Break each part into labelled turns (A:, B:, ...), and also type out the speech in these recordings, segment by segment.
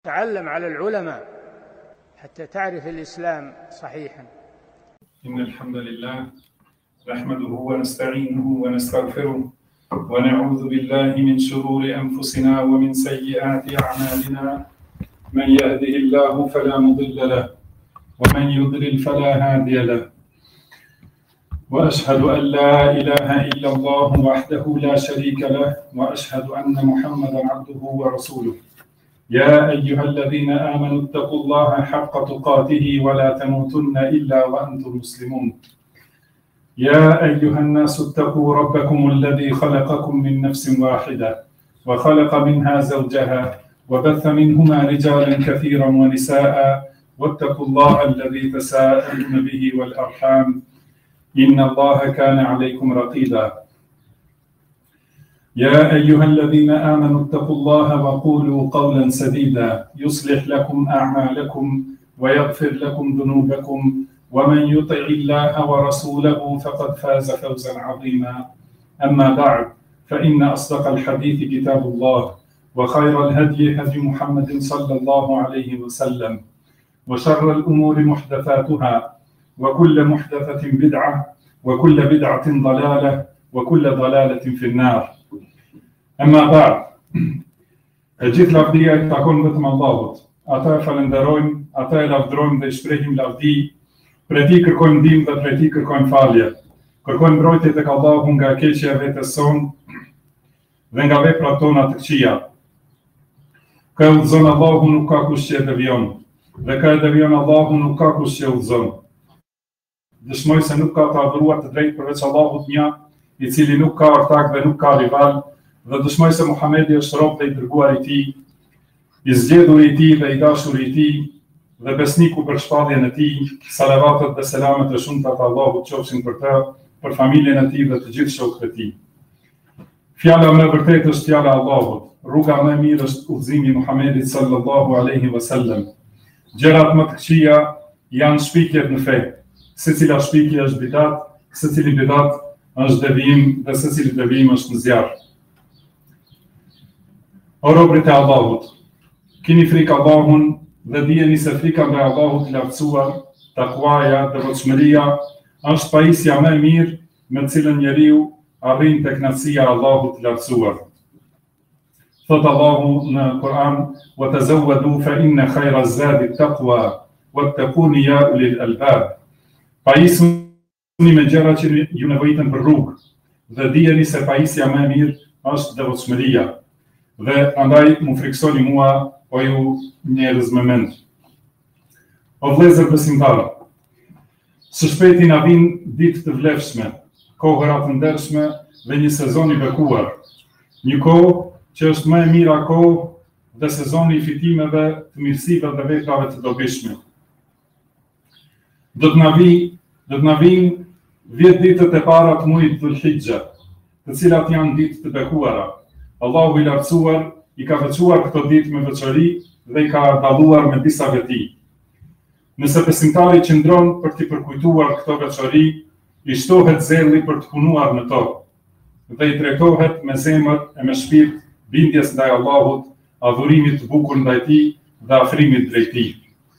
A: تعلم على العلماء حتى تعرف الإسلام صحيحا.
B: إن الحمد لله نحمده ونستعينه ونستغفره ونعوذ بالله من شرور أنفسنا ومن سيئات أعمالنا. من يهده الله فلا مضل له ومن يضلل فلا هادي له، وأشهد أن لا إله إلا الله وحده لا شريك له، وأشهد أن محمدا عبده ورسوله. يا أيها الذين آمنوا اتقوا الله حق تقاته ولا تموتن إلا وأنتم مسلمون. يا أيها الناس اتقوا ربكم الذي خلقكم من نفس واحدة وخلق منها زوجها وبث منهما رجالا كثيرا ونساء، واتقوا الله الذي تساءلون به والأرحام إن الله كان عليكم رقيبا. يا أيها الذين آمنوا اتقوا الله وقولوا قولا سديدا يصلح لكم أعمالكم ويغفر لكم ذنوبكم، ومن يطع الله ورسوله فقد فاز فوزا عظيما. أما بعد، فإن أصدق الحديث كتاب الله، وخير الهدي هدي محمد صلى الله عليه وسلم، وشر الأمور محدثاتها، وكل محدثة بدعة، وكل بدعة ضلالة، وكل ضلالة في النار. أما بعد، gjithë lavdia I takon vetëm Allahut. Ata e falenderojmë, ata e lavdrojmë dhe I shprehim lavdi, prej Tij kërkojmë ndihmë dhe prej Tij kërkojmë falje. Kërkojmë mbrojtje tek Allahu nga keqja e vetes sonë dhe nga veprat tona të këqija. Ka udhëzon Allahu, nuk ka kush që e devion, dhe ka e devion Allahu, nuk ka kush që e udhëzon. Dëshmoj se nuk ka të adhuruar të drejtë përveç Allahut një, I cili nuk ka ortak dhe nuk ka rival, dhe dëshmoj se Muhamedi është rob dhe I dërguar I Tij, I zgjedhur I Tij dhe I dashur I Tij, dhe besniku për shpalljen e Tij. Salavatet dhe selamet e shumta të Allahut qofshin për të, për familjen e Tij dhe të gjithë shokët e Tij. Fjala më e vërtetë është fjala e Allahut. Rruga më e mirë është udhëzimi I Muhamedit sallallahu alaihi wasallam. Gjërat më të këqija janë shpikjet në fe. Secila shpikje është bidat, secili bidat është devijim dhe secili devijim është në zjarr. O robërit e Allahut, kini frikë Allahun dhe dijeni se frika ndaj Allahut I lartësuar, takwaja, devotshmëria është pajisja më e mirë me cilën njeriu arrin tek kënaqësia e Allahut I lartësuar. Thot Allahu në Kur'an: "Wa tazawwadu fa inna khayra az-zadi at-taqwa wattaquni ya ulil albab." Pajisuni me gjëra që ju nevojiten për rrugë, dhe dijeni se pajisja më e mirë është devotshmëria. Dhe andaj mu friksoni mua, o ju njerëz me mend. O vëllezër besimtarë, së shpejti na vijnë ditë të vlefshme, kohëra të ndershme dhe një sezon I bekuar. Një kohë që është më e mira kohë dhe sezoni I fitimeve, të mirësive dhe veprave të dobishme. Do të na vinë 10 ditët e para të muajit Dhul-Hijja, të cilat janë ditë të bekuara. Allahu I lartësuar I ka veçuar këto ditë me veçori dhe I ka dalluar me disa veti. Nëse besimtari qëndron për t'i përkujtuar këto veçori, I shtohet zelli për të punuar në to, dhe I drejtohet me zemër e me shpirt bindjes ndaj Allahut, adhurimit të bukur ndaj Tij dhe afrimit drejt Tij.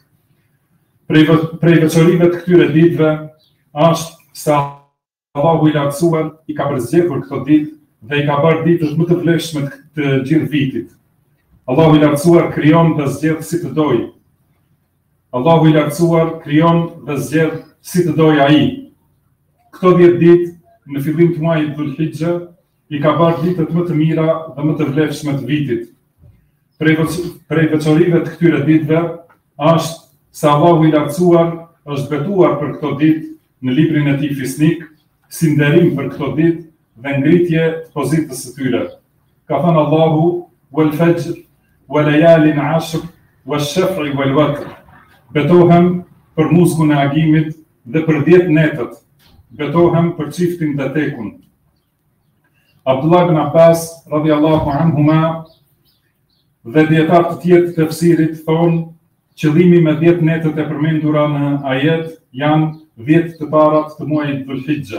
B: Prej veçorive të këtyre ditëve është se Allahu I lartësuar I ka përzgjedhur këto ditë dhe I ka bërë ditët më të vlefshme të gjithë vitit. Allahu I lartësuar krijon dhe zgjedh si të dojë. Allahu I lartësuar krijon dhe zgjedh si të dojë Ai. Këto 10 ditë në fillim të muajit Dhul-Hijja I ka bërë ditët më të mira dhe më të vlefshme të vitit. Prej veçorive të këtyre ditëve është se Allahu I lartësuar është betuar për këto ditë në librin e Tij fisnik si nderim për këto ditë dhe ngritje të pozitës së tyre. Ka thënë Allahu: "Wal fajr wa layalin 'ashr wash-shaf'i wal watr." Betohem për muzgun e agimit dhe për 10 netët. Betohem për çiftin dhe tekun. Abdullah ibn Abbas radhiyallahu anhuma dhe dietar të tjerë të tefsirit thonë: qëllimi me 10 netët e përmendura në ajet janë 10 të parat të muajit Dhul-Hijja.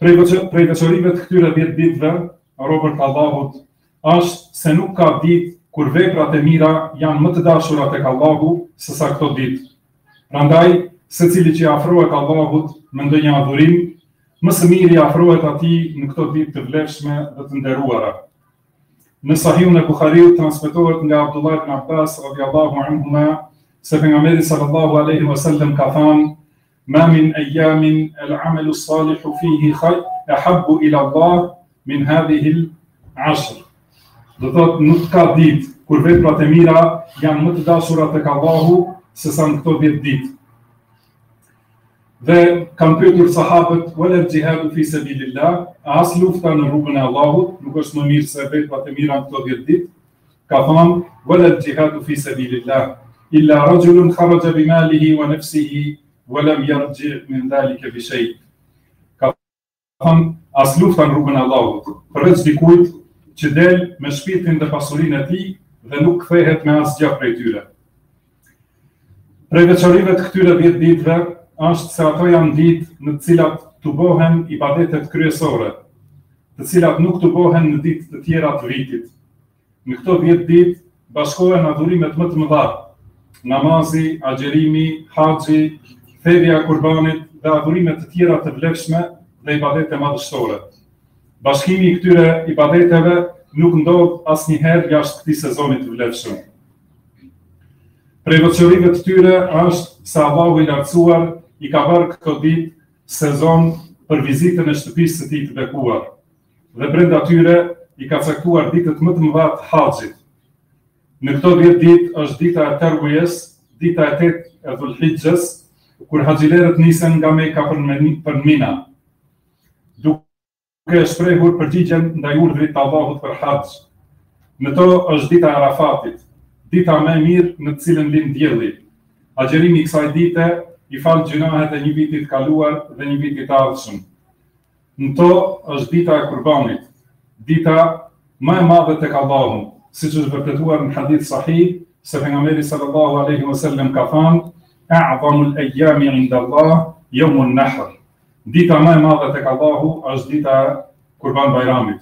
B: Prej veçorive të këtyre 10 ditëve, robërt Allahut, është se nuk ka ditë kur veprat e mira janë më të dashura tek Allahu se sa këto ditë. Prandaj, secili që afrohet Allahut me ndonjë adhurim, më së miri afrohet atij në këto ditë të vlefshme dhe të nderuara. Në Sahihun e Buhariut transmetohet nga Abdullah ibn Abbas radhiyallahu anhuma se pejgamberi sallallahu alaihi wasallam ka thënë: "Ma min ayamin al-amalu as-salihu fihi khayr ahabbu ila Allah min hadhihi al-ashr." Do thotë nuk ka ditë kur veprat e mira janë më të dashura tek Allahu se sa në këto 10 ditë. Dhe kanë pyetur sahabët, "Wala al-jihadu fi sabilillah?" As lufta në rrugën e Allahut nuk është më mirë se veprat e mira në këto 10 ditë? Ka thënë, "Wala al-jihadu fi sabilillah illa rajulun kharaja bi malihi wa nafsihi wa lam yarji' min dhalika bi shay." Ka thënë, as lufta në rrugën e Allahut, përveç dikujt që del me shpirtin dhe pasurinë e tij dhe nuk kthehet me asgjë prej tyre. Prej veçorive të këtyre 10 ditëve është se ato janë ditë në të cilat të bëhen ibadetet kryesore, të cilat nuk të bëhen në ditë të tjera të vitit. Në këto 10 ditë bashkohen adhurimet më të mëdha: namazi, agjerimi, haxhi, thirrja e qurbanit dhe adhurimet të tjera të vlefshme dhe ibadete madhështore. Bashkimi i këtyre ibadeteve nuk ndodh asnjëherë jashtë këtij sezoni të vlefshëm. Prej veçorive të tyre është se Allahu i lartësuar i ka bërë këto ditë sezon për vizitën e shtëpisë së tij të bekuar, dhe brenda tyre i ka caktuar ditët më të mëdha të haxhit. Në këto 10 ditë është dita e Tarwiyes, dita e 8 e Dhulhijhes, kur haxhilerët nisen nga Mekka për Mina, duke shprehur përgjigjen ndaj urdhrit të Allahut për haxh. Në to është dita e Arafatit, dita më e mirë në të cilën lind dielli. Agjerimi i kësaj dite i fal gjunahet e një viti të kaluar dhe një viti të ardhshëm. Në to është dita e Qurbanit, dita më e madhe tek Allahu, siç është vërtetuar në hadith sahih se pejgamberi sallallahu alaihi wasallam ka thënë: "A'zamu al-ayyami 'inda Allah yawm an-nahr." Dita më e madhe tek Allahu është dita e Kurban Bayramit.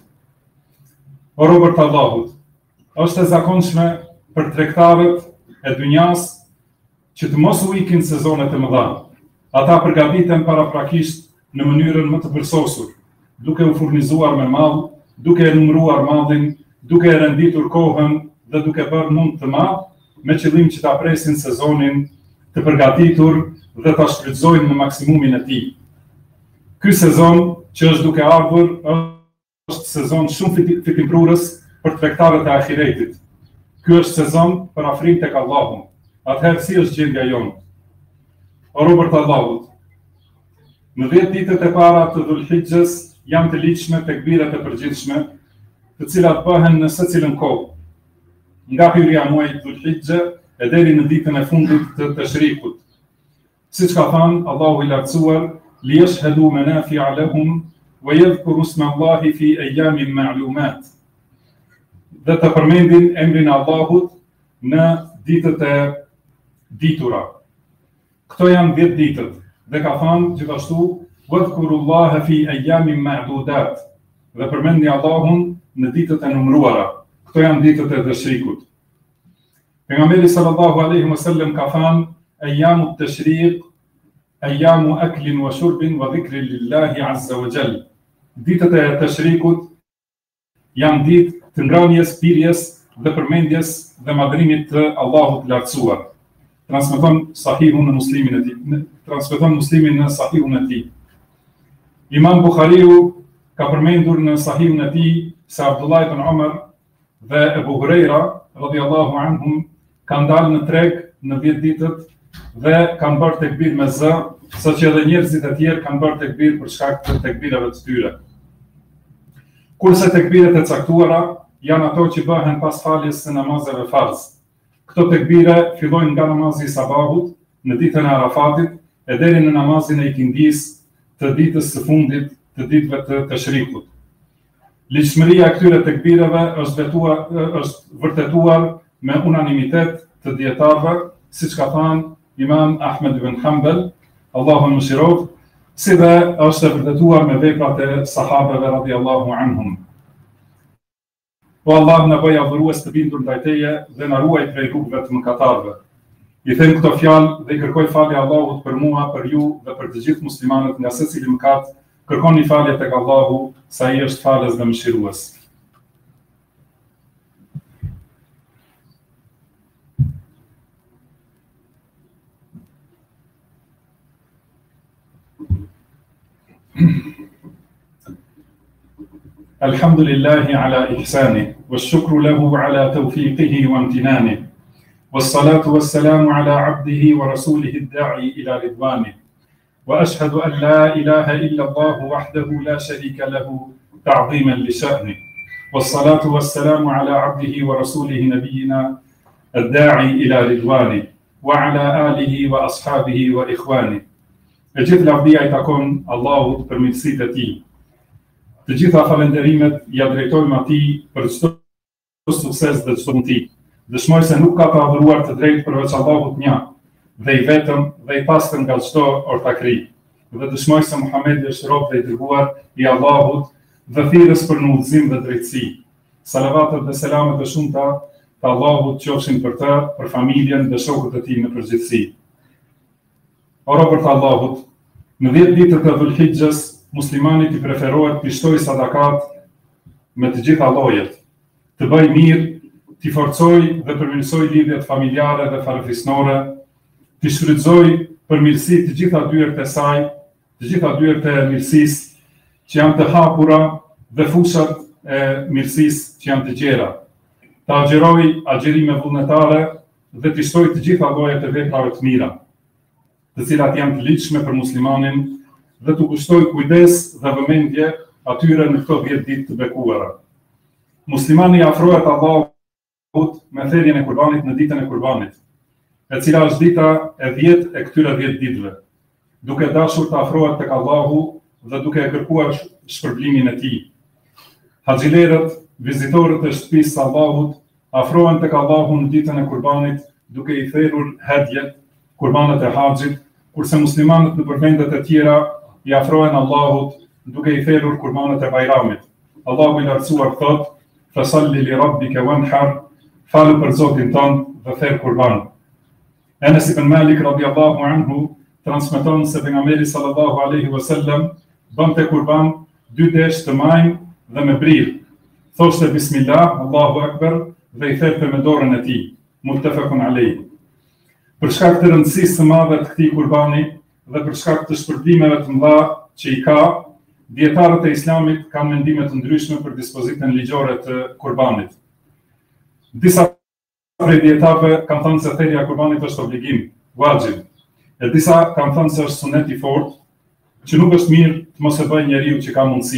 B: O robërt Allahut, është e zakonshme për tregtarët e dynjas që të mos u ikin sezonet e mëdha. Ata përgatiten paraprakisht në mënyrën më të përsosur, duke u furnizuar me mall, duke e numëruar mallin, duke e renditur kohën dhe duke bërë mund të madh me qëllim që ta presin sezonin të përgatitur dhe ta shfrytëzojnë në maksimumin e tij. Ky sezon që është duke ardhur është sezon shumë fitimprurës për tregtarët e ahiretit. Ky është sezon për afrim tek Allahu. Atëherë si është gjendja jonë? O robërt Allahut, në 10 ditët e para të Dhulhijhes janë të ligjshme tekbiret e përgjithshme, të cilat bëhen në secilën kohë, nga hyrja muajit Dhulhijhe e deri në ditën e fundit të Tashrikut. Siç ka thënë Allahu i lartësuar: "Liyashhadu manafi'a lahum wa yadhkuru isma Allahi fi ayyamin ma'lumat." Dhe të përmendin emrin e Allahut në ditët e ditura. Këto janë 10 ditët, dhe ka thënë gjithashtu: "Wadhkurullaha fi ayyamin ma'dudat." Dhe përmendni Allahun në ditët e numëruara. Këto janë ditët e Tashrikut. Pejgamberi sallallahu alaihi wasallam ka thënë: "Ayyamu at-tashriq ayyamu aklin wa shurbin wa dhikrin lillahi azza wa jall." Ditët e Tashrikut janë ditë të ngrënies, pirjes dhe përmendjes dhe madhrimit të Allahut lartësuar. Transmeton Sahihun në Muslimin e tij. Transmeton Muslimin në Sahihun e tij. Imam Buhariu ka përmendur në Sahihun e tij se Abdullah ibn Umar dhe Ebu Hurajra radhiyallahu anhum kanë dalë në treg në 10 ditët dhe kanë bërë tekbir me zë, saqë edhe njerëzit e tjerë kanë bërë tekbir për shkak të tekbirave të tyre. Kurse tekbiret e caktuara janë ato që bëhen pas faljes së namazeve farz. Këto tekbire fillojnë nga namazi i sabahut në ditën e Arafatit e deri në namazin e ikindis të ditës së fundit të ditëve të Tashrikut. Ligjshmëria e këtyre tekbireve është vërtetuar me unanimitet të dietarëve, siç ka thënë Imam Ahmed ibn Hanbal, Allahu mëshiroft, si dhe është vërtetuar me veprat e sahabeve radhiyallahu anhum. O Allah, na bëj adhurues të bindur ndaj Teje dhe na ruaj prej rrugëve të mëkatarëve. I them këto fjalë dhe kërkoj falje Allahut për mua, për ju dhe për të gjithë muslimanët nga secili mëkat. Kërkoni falje tek Allahu, sa ai është falës dhe mëshirues. الحمد لله على إحسانه والشكر له على توفيقه وامتنانه والصلاة والسلام على عبده ورسوله الداعي إلى رضوانه وأشهد أن لا إله إلا الله وحده لا شريك له تعظيما لشأنه والصلاة والسلام على عبده ورسوله نبينا الداعي إلى رضوانه وعلى آله وأصحابه وإخوانه. E gjithë lavdia I takon Allahut për mirësitë e Tij. Të gjitha falenderimet ja drejtojmë Atij për çdo sukses dhe çdo mundësi. Dëshmoj se nuk ka të adhuruar të drejtë përveç Allahut një, dhe I vetëm dhe I pastër nga çdo ortakri. Dhe dëshmoj se Muhamedi është rob dhe I dërguar I Allahut dhe thirrës për në udhëzim dhe drejtësi. Salavatet dhe selamet e shumta të Allahut qofshin për të, për familjen dhe shokët e tij në përgjithësi. O robër të Allahut, në 10 ditët e Dhulhijhes, muslimanit I preferohet të shtojë sadakat me të gjitha llojet, të bëjë mirë, të forcojë dhe përmirësojë lidhjet familjare dhe farefisnore, të shfrytëzojë përmirësi të gjitha dyert e saj, të gjitha dyert e mirësisë që janë të hapura dhe fushat e mirësisë që janë të gjera. Të agjerojë agjerime vullnetare dhe të shtojë të gjitha llojet e veprave të mira, të cilat janë të ligjshme për muslimanin dhe të kushtoj kujdes dhe vëmendje atyre në këto 10 ditë të bekuara. Muslimani afrohet Allahut me thirrjen e kurbanit në ditën e kurbanit, e cila është dita e 10 e këtyre 10 ditëve, duke dashur të afrohet tek Allahu dhe duke kërkuar shpërblimin e Tij. Haxhilerët, vizitorët e shtëpisë së Allahut, afrohen tek Allahu në ditën e kurbanit duke I thirrur hedhjet, kurbanët e haxhit, kurse muslimanët në vendet e tjera I afrohen Allahut duke I thirrur kurbanët e bajramit. Allahu I lartësuar thot: "Fasalli li rabbika wanhar", falu për Zotin tënd dhe thirr kurban. Anas ibn Malik radhiyallahu anhu transmeton se pejgamberi sallallahu alaihi wasallam bënte kurban 2 desh të majm dhe me brir. Thoshte bismillah, Allahu akbar dhe I thirrte me dorën e tij. Muttafaqun alayh. Për shkak të rëndësisë së madhe të këtij kurbani dhe për shkak të shpërblimeve të mëdha që I ka, dietarët e Islamit kanë mendime të ndryshme për dispozitën ligjore të kurbanit. Disa prej dietarëve kanë thënë se thirrja e kurbanit është obligim, wajib, e disa kanë thënë se është sunet I fortë, që nuk është mirë të mos e bëjë njeriu që ka mundësi.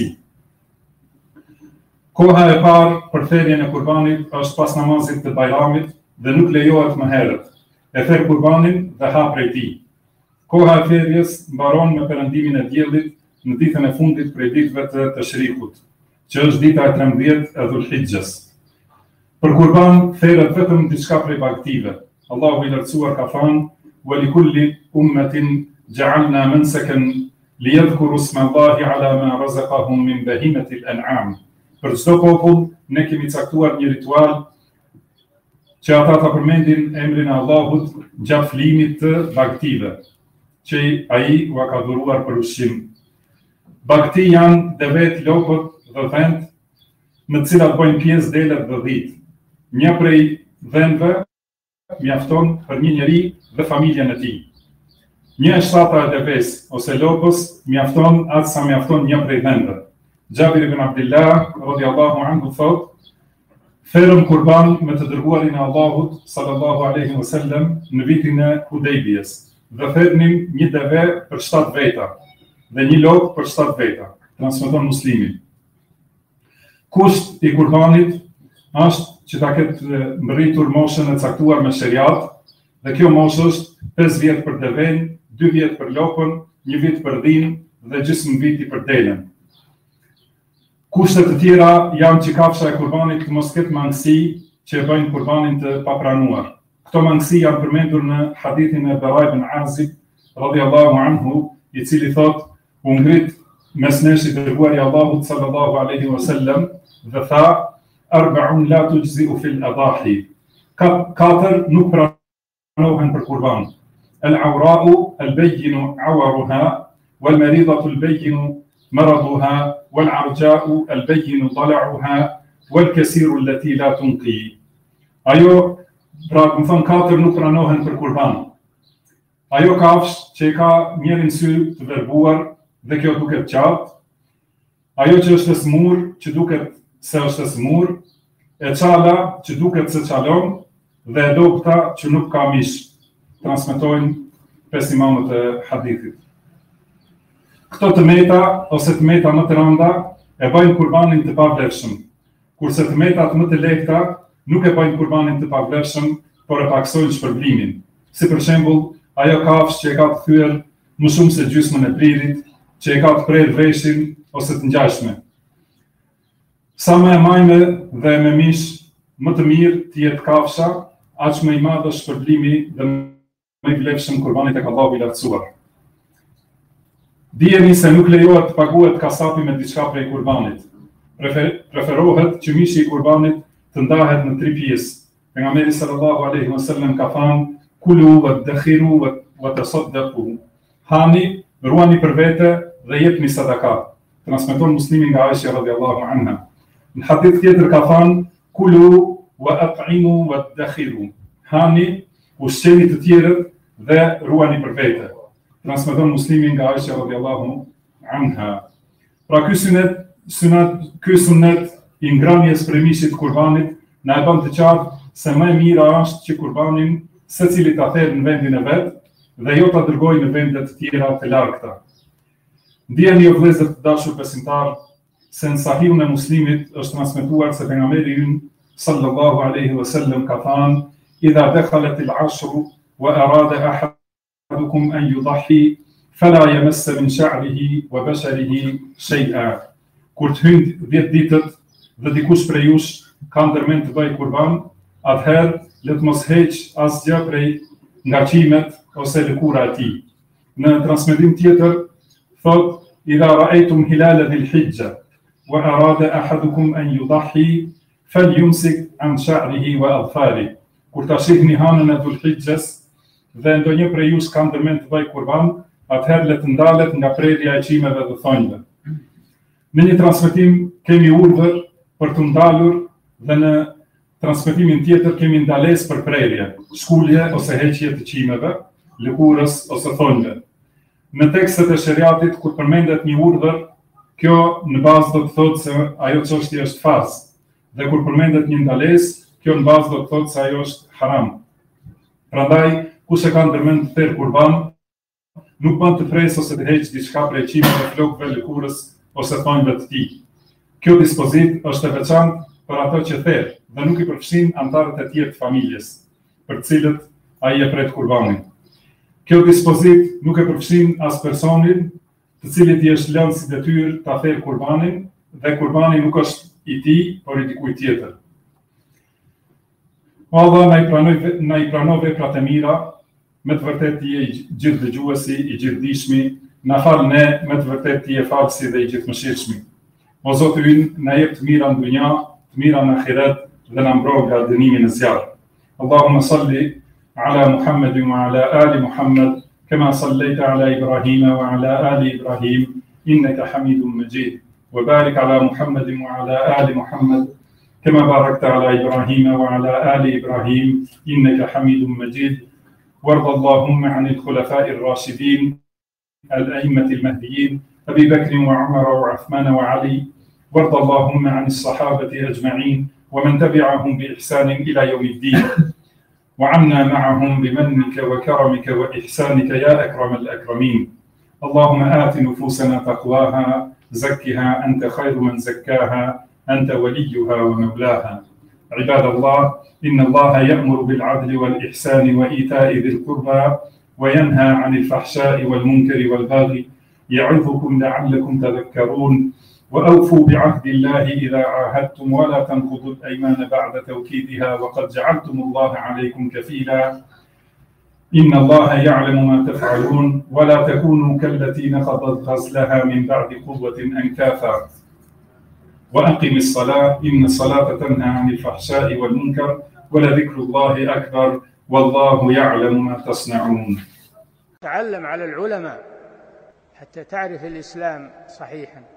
B: Koha e parë për thirrjen e kurbanit është pas namazit të bajramit dhe nuk lejohet më herët. E thirr kurbanin dhe ha prej tij. Koha e thirrjes mbaron me perëndimin e diellit në ditën e fundit prej ditëve të Tashrikut, që është dita e 13 e Dhulhijhes. Për kurban thirret vetëm diçka prej bagtive. Allahu I lartësuar ka thënë: "Wa li kulli ummatin ja'alna mansakan liyadhkuru isma Allahi 'ala ma razaqahum min bahimati al-an'am." Për çdo popull ne kemi caktuar një ritual që ata ta përmendin emrin e Allahut gjatë flimit të bagtive, që ai u ka dhuruar për ushqim. Bagti janë devet, lopët dhe dhent, në të cilat bëjnë pjesë delet dhe dhit. Një prej dhënve mjafton për një njeri dhe familjen e tij. Një shtata e deves ose lopës mjafton atë sa mjafton një prej dhënve. Jabir ibn Abdullah radhiyallahu anhu thot: "Therëm kurban me të dërguarin e Allahut sallallahu alaihi wasallam në vitin e Hudejbijes dhe thernim një deve për 7 veta dhe një lopë për 7 veta." Transmeton Muslimi. Kusht I kurbanit është që ta ketë mbërritur moshën e caktuar me sheriat, dhe kjo moshë është 5 vjet për deven, 2 vjet për lopën, 1 vit për dhinë dhe gjysmë viti për delen. Kushtet të tjera janë që kafsha e kurbanit të mos ketë mangësi që e bëjnë kurbanin të papranuar. Këto mangësi janë përmendur në hadithin e Bara ibn Azib radhiyallahu anhu, I cili thot: "U ngrit mes nesh I dërguari I Allahut sallallahu alaihi wasallam dhe tha: 4 لا تجزئ في الأضاحي. 4 nuk pranohen për kurban. العوراء البين عورها والمريضة البين مرضها والعرجاء البين ضلعها والكسير التي لا تنقي. Ajo, pra më thënë 4 nuk pranohen për kurban. Ajo kafsh që ka njërin sy të verbuar dhe kjo duket qartë, ajo që është e smur, që duket se është e smur, e qala që duket se qalon, dhe e dobta që nuk ka mish, transmetojnë 5 imamët e hadithit. Këto të meta ose të meta më të rënda e bëjnë kurbanin të pavlefshëm, kurse të metat më të lehta nuk e bëjnë kurbanin të pavlefshëm, por e paksojnë shpërblimin. Si për shembull, ajo kafsh që e ka të thyer më shumë se gjysmën e pririt, që e ka të prerë veshin ose të ngjashme. Sa më e majme dhe me mish, më të mirë të jetë kafsha, aq më i madh është shpërblimi dhe më i vlefshëm kurbanit e Allahu i lartësuar. Dijeni se nuk lejohet të paguhet kasapi me diçka prej kurbanit. Preferohet që mishi i kurbanit të ndahet në 3 pjesë. Pejgamberi sallallahu alaihi wasallam ka thënë: "Kulu wadakhiru wa tasaddaqu." Hani, ruani për vete dhe jepni sadaka. Transmeton Muslimi nga Aisha radhiyallahu anha. Në hadith tjetër ka thënë: "Kulu wa at'imu wadakhiru." Hani, ushqeni të tjerët dhe ruani për vete. Transmeton Muslimi nga Aisha radhiyallahu anha. Pra ky sunet i ngrënies për mishit kurbanit na e bën të qartë se më e mira është që kurbanin secili ta thërë në vendin e vet dhe jo ta dërgojë në vende të tjera të largëta. Ndjeni o vëllezër të dashur besimtar se në Sahihun e Muslimit është transmetuar se pejgamberi ynë sallallahu alaihi wasallam ka thënë: "Idha dakhalat al-'ashru wa arada ahadukum an yudahhi fala yamassa min sha'rihi wa basharihi shay'a." Kur të hyjnë 10 ditët dhe dikush prej jush ka ndërmend të bëjë kurban, atëherë le të mos heq asgjë prej ngaqimet ose lëkura e tij. Në transmetim tjetër thot: "Idha ra'aytum hilala dhil-hijja wa arada ahadukum an yudahhi falyumsik an sha'rihi wa adfarihi." Kur ta shihni hanën e dhul-hijjes dhe ndonjë prej jush ka ndërmend të bëjë kurban, atëherë le të ndalet nga prerja e çimeve dhe thonjve. Në një transmetim kemi urdhër për të ndalur dhe në transmetimin tjetër kemi ndalesë për prerje, shkulje ose heqje të çimeve, lëkurës ose thonjve. Në tekstet e shariatit kur përmendet një urdhër, kjo në bazë do të thotë se ajo çështje është farz, dhe kur përmendet një ndalesë, kjo në bazë do të thotë se ajo është haram. Prandaj, kush e ka ndërmend të thërë kurban, nuk bën të presë ose të heqë diçka prej çimeve, flokëve, lëkurës ose thonjve të tij. Kjo dispozit është e veçantë për ato që thërë dhe nuk i përfshin antarët e tjerë të familjes, për të cilët ai e pret kurbanin. Kjo dispozit nuk e përfshin as personin të cilit i është lënë si detyrë ta thërë kurbanin dhe kurbani nuk është i tij, por i dikujt tjetër. Allah na i pranoj veprat e mira, me të vërtetë ti je i gjithë dëgjuesi, i gjithë dishmi, na fal ne, me të vërtetë ti je falësi dhe i gjithë mëshirshmi. O Zoti ynë, na jep të mira në dunja, të mira në ahiret dhe na mbroj nga dënimi në zjarr. Allahumma salli ala Muhammedin wa ala ali Muhammed, kama sallaita ala Ibrahim wa ala ali Ibrahim, innaka Hamidum Majid. Wa barik ala Muhammedin wa ala ali Muhammed, كما باركت على إبراهيم وعلى آل إبراهيم إنك حميد مجيد. وارض اللهم عن الخلفاء الراشدين الأئمة المهديين أبي بكر وعمر وعثمان وعلي. وارض اللهم عن الصحابة أجمعين ومن تبعهم بإحسان إلى يوم الدين، وعنا معهم بمنك وكرمك وإحسانك يا أكرم الأكرمين. اللهم آت نفوسنا تقواها، زكها أنت خير من زكاها، أنت وليها ومولاها. عباد الله، إن الله يأمر بالعدل والإحسان وإيتاء ذي القربى وينهى عن الفحشاء والمنكر والبغي يعظكم لعلكم تذكرون. وأوفوا بعهد الله إذا عاهدتم ولا تنقضوا الأيمان بعد توكيدها وقد جعلتم الله عليكم كفيلا. إن الله يعلم ما تفعلون ولا تكونوا كالتي نقضت غزلها من بعد قوة أنكاثا. وأقم الصلاة إن الصلاة تنهى عن الفحشاء والمنكر ولذكر الله أكبر والله يعلم ما تصنعون.
A: تعلم على العلماء حتى تعرف الإسلام صحيحا.